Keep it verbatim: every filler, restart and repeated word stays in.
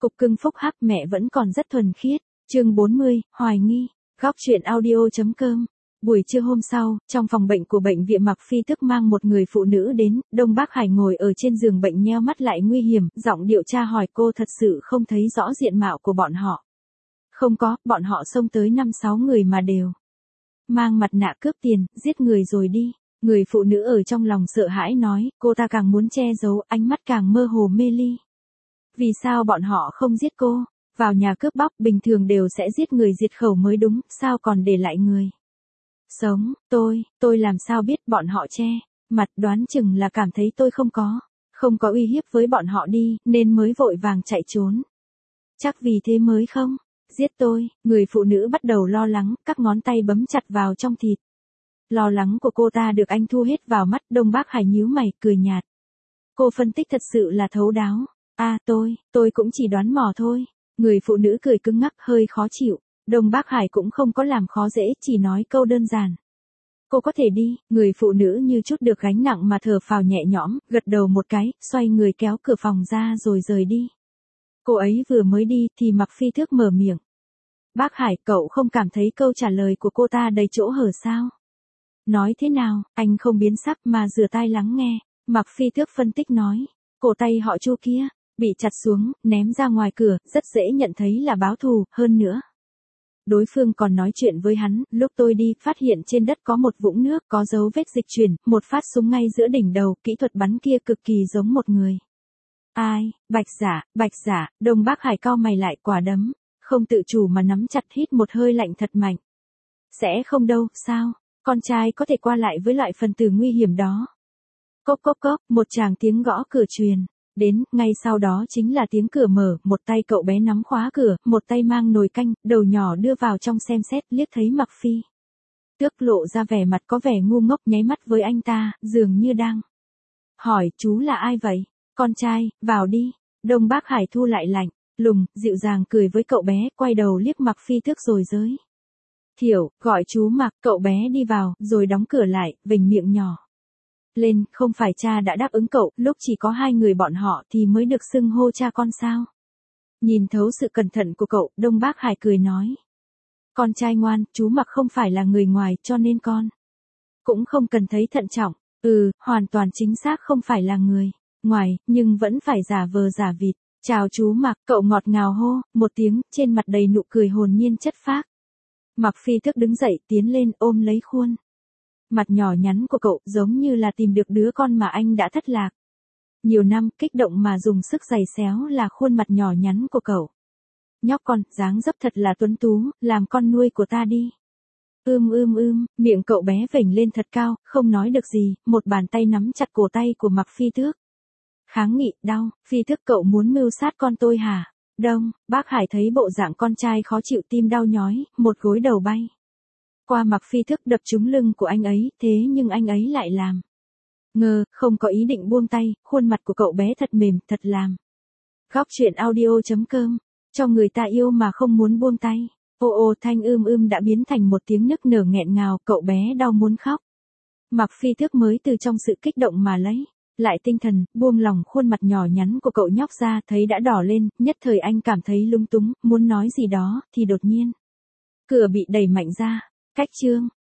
Cục cưng phúc hắc mẹ vẫn còn rất thuần khiết. Chương bốn mươi, hoài nghi. Góc truyện audio chấm com. Buổi trưa hôm sau, trong phòng bệnh của bệnh viện Mạc Phi tức mang một người phụ nữ đến, Đông Bác Hải ngồi ở trên giường bệnh nheo mắt lại nguy hiểm, giọng điệu tra hỏi cô thật sự không thấy rõ diện mạo của bọn họ. Không có, bọn họ xông tới năm sáu người mà đều mang mặt nạ cướp tiền, giết người rồi đi. Người phụ nữ ở trong lòng sợ hãi nói, cô ta càng muốn che giấu, ánh mắt càng mơ hồ mê ly. Vì sao bọn họ không giết cô? Vào nhà cướp bóc bình thường đều sẽ giết người diệt khẩu mới đúng, sao còn để lại người sống? Tôi, tôi làm sao biết bọn họ che mặt, đoán chừng là cảm thấy tôi không có, không có uy hiếp với bọn họ đi, nên mới vội vàng chạy trốn. Chắc vì thế mới không giết tôi. Người phụ nữ bắt đầu lo lắng, các ngón tay bấm chặt vào trong thịt. Lo lắng của cô ta được anh thu hết vào mắt. Đông Bác Hải nhíu mày, cười nhạt. Cô phân tích thật sự là thấu đáo. À tôi, tôi cũng chỉ đoán mò thôi. Người phụ nữ cười cứng ngắc, hơi khó chịu. Đông Bác Hải cũng không có làm khó dễ, chỉ nói câu đơn giản. Cô có thể đi. Người phụ nữ như chút được gánh nặng mà thở phào nhẹ nhõm, gật đầu một cái, xoay người kéo cửa phòng ra rồi rời đi. Cô ấy vừa mới đi thì Mạc Phi Thước mở miệng. Bác Hải, cậu không cảm thấy câu trả lời của cô ta đầy chỗ hở sao? Nói thế nào? Anh không biến sắc mà rửa tai lắng nghe. Mạc Phi Thước phân tích nói. Cổ tay họ Chu kia bị chặt xuống, ném ra ngoài cửa, rất dễ nhận thấy là báo thù. Hơn nữa, đối phương còn nói chuyện với hắn. Lúc tôi đi, phát hiện trên đất có một vũng nước, có dấu vết dịch chuyển, một phát súng ngay giữa đỉnh đầu. Kỹ thuật bắn kia cực kỳ giống một người. Ai? Bạch Giả, Bạch Giả. Đông Bác Hải cau mày lại, quả đấm không tự chủ mà nắm chặt, hít một hơi lạnh thật mạnh. Sẽ không đâu, sao? Con trai có thể qua lại với loại phần tử nguy hiểm đó. Cốc cốc cốc, một tràng tiếng gõ cửa truyền đến, ngay sau đó chính là tiếng cửa mở, một tay cậu bé nắm khóa cửa, một tay mang nồi canh, đầu nhỏ đưa vào trong xem xét, liếc thấy Mạc Phi Tước lộ ra vẻ mặt có vẻ ngu ngốc, nháy mắt với anh ta, dường như đang hỏi, chú là ai vậy? Con trai, vào đi. Đông Bác Hải thu lại lạnh lùng, dịu dàng cười với cậu bé, quay đầu liếc Mạc Phi Tước rồi giới thiệu, gọi chú Mạc. Cậu bé đi vào, rồi đóng cửa lại, vểnh miệng nhỏ lên, không phải cha đã đáp ứng cậu, lúc chỉ có hai người bọn họ thì mới được xưng hô cha con sao? Nhìn thấu sự cẩn thận của cậu, Đông Bác Hải cười nói. Con trai ngoan, chú Mạc không phải là người ngoài, cho nên con cũng không cần thấy thận trọng. Ừ, hoàn toàn chính xác không phải là người ngoài, nhưng vẫn phải giả vờ giả vịt. Chào chú Mạc, cậu ngọt ngào hô một tiếng, trên mặt đầy nụ cười hồn nhiên chất phác. Mạc Phi Thức đứng dậy, tiến lên, ôm lấy khuôn mặt nhỏ nhắn của cậu, giống như là tìm được đứa con mà anh đã thất lạc nhiều năm, kích động mà dùng sức giày xéo là khuôn mặt nhỏ nhắn của cậu. Nhóc con, dáng dấp thật là tuấn tú, làm con nuôi của ta đi. Ưm ưm ưm, miệng cậu bé vểnh lên thật cao, không nói được gì, một bàn tay nắm chặt cổ tay của Mạc Phi Tước. Kháng nghị, đau. Phi Tước, cậu muốn mưu sát con tôi hả? Đông Bác Hải thấy bộ dạng con trai khó chịu, tim đau nhói, một gối đầu bay qua Mạc Phi Thức, đập trúng lưng của anh ấy, thế nhưng anh ấy lại làm ngơ, không có ý định buông tay. Khuôn mặt của cậu bé thật mềm, thật làm góc truyện audio chấm com, cho người ta yêu mà không muốn buông tay. Ô ô, thanh ưm ưm đã biến thành một tiếng nức nở nghẹn ngào, cậu bé đau muốn khóc. Mạc Phi Thức mới từ trong sự kích động mà lấy lại tinh thần, buông lỏng khuôn mặt nhỏ nhắn của cậu nhóc ra, thấy đã đỏ lên, nhất thời anh cảm thấy lung túng, muốn nói gì đó, thì đột nhiên cửa bị đẩy mạnh ra. Cách chương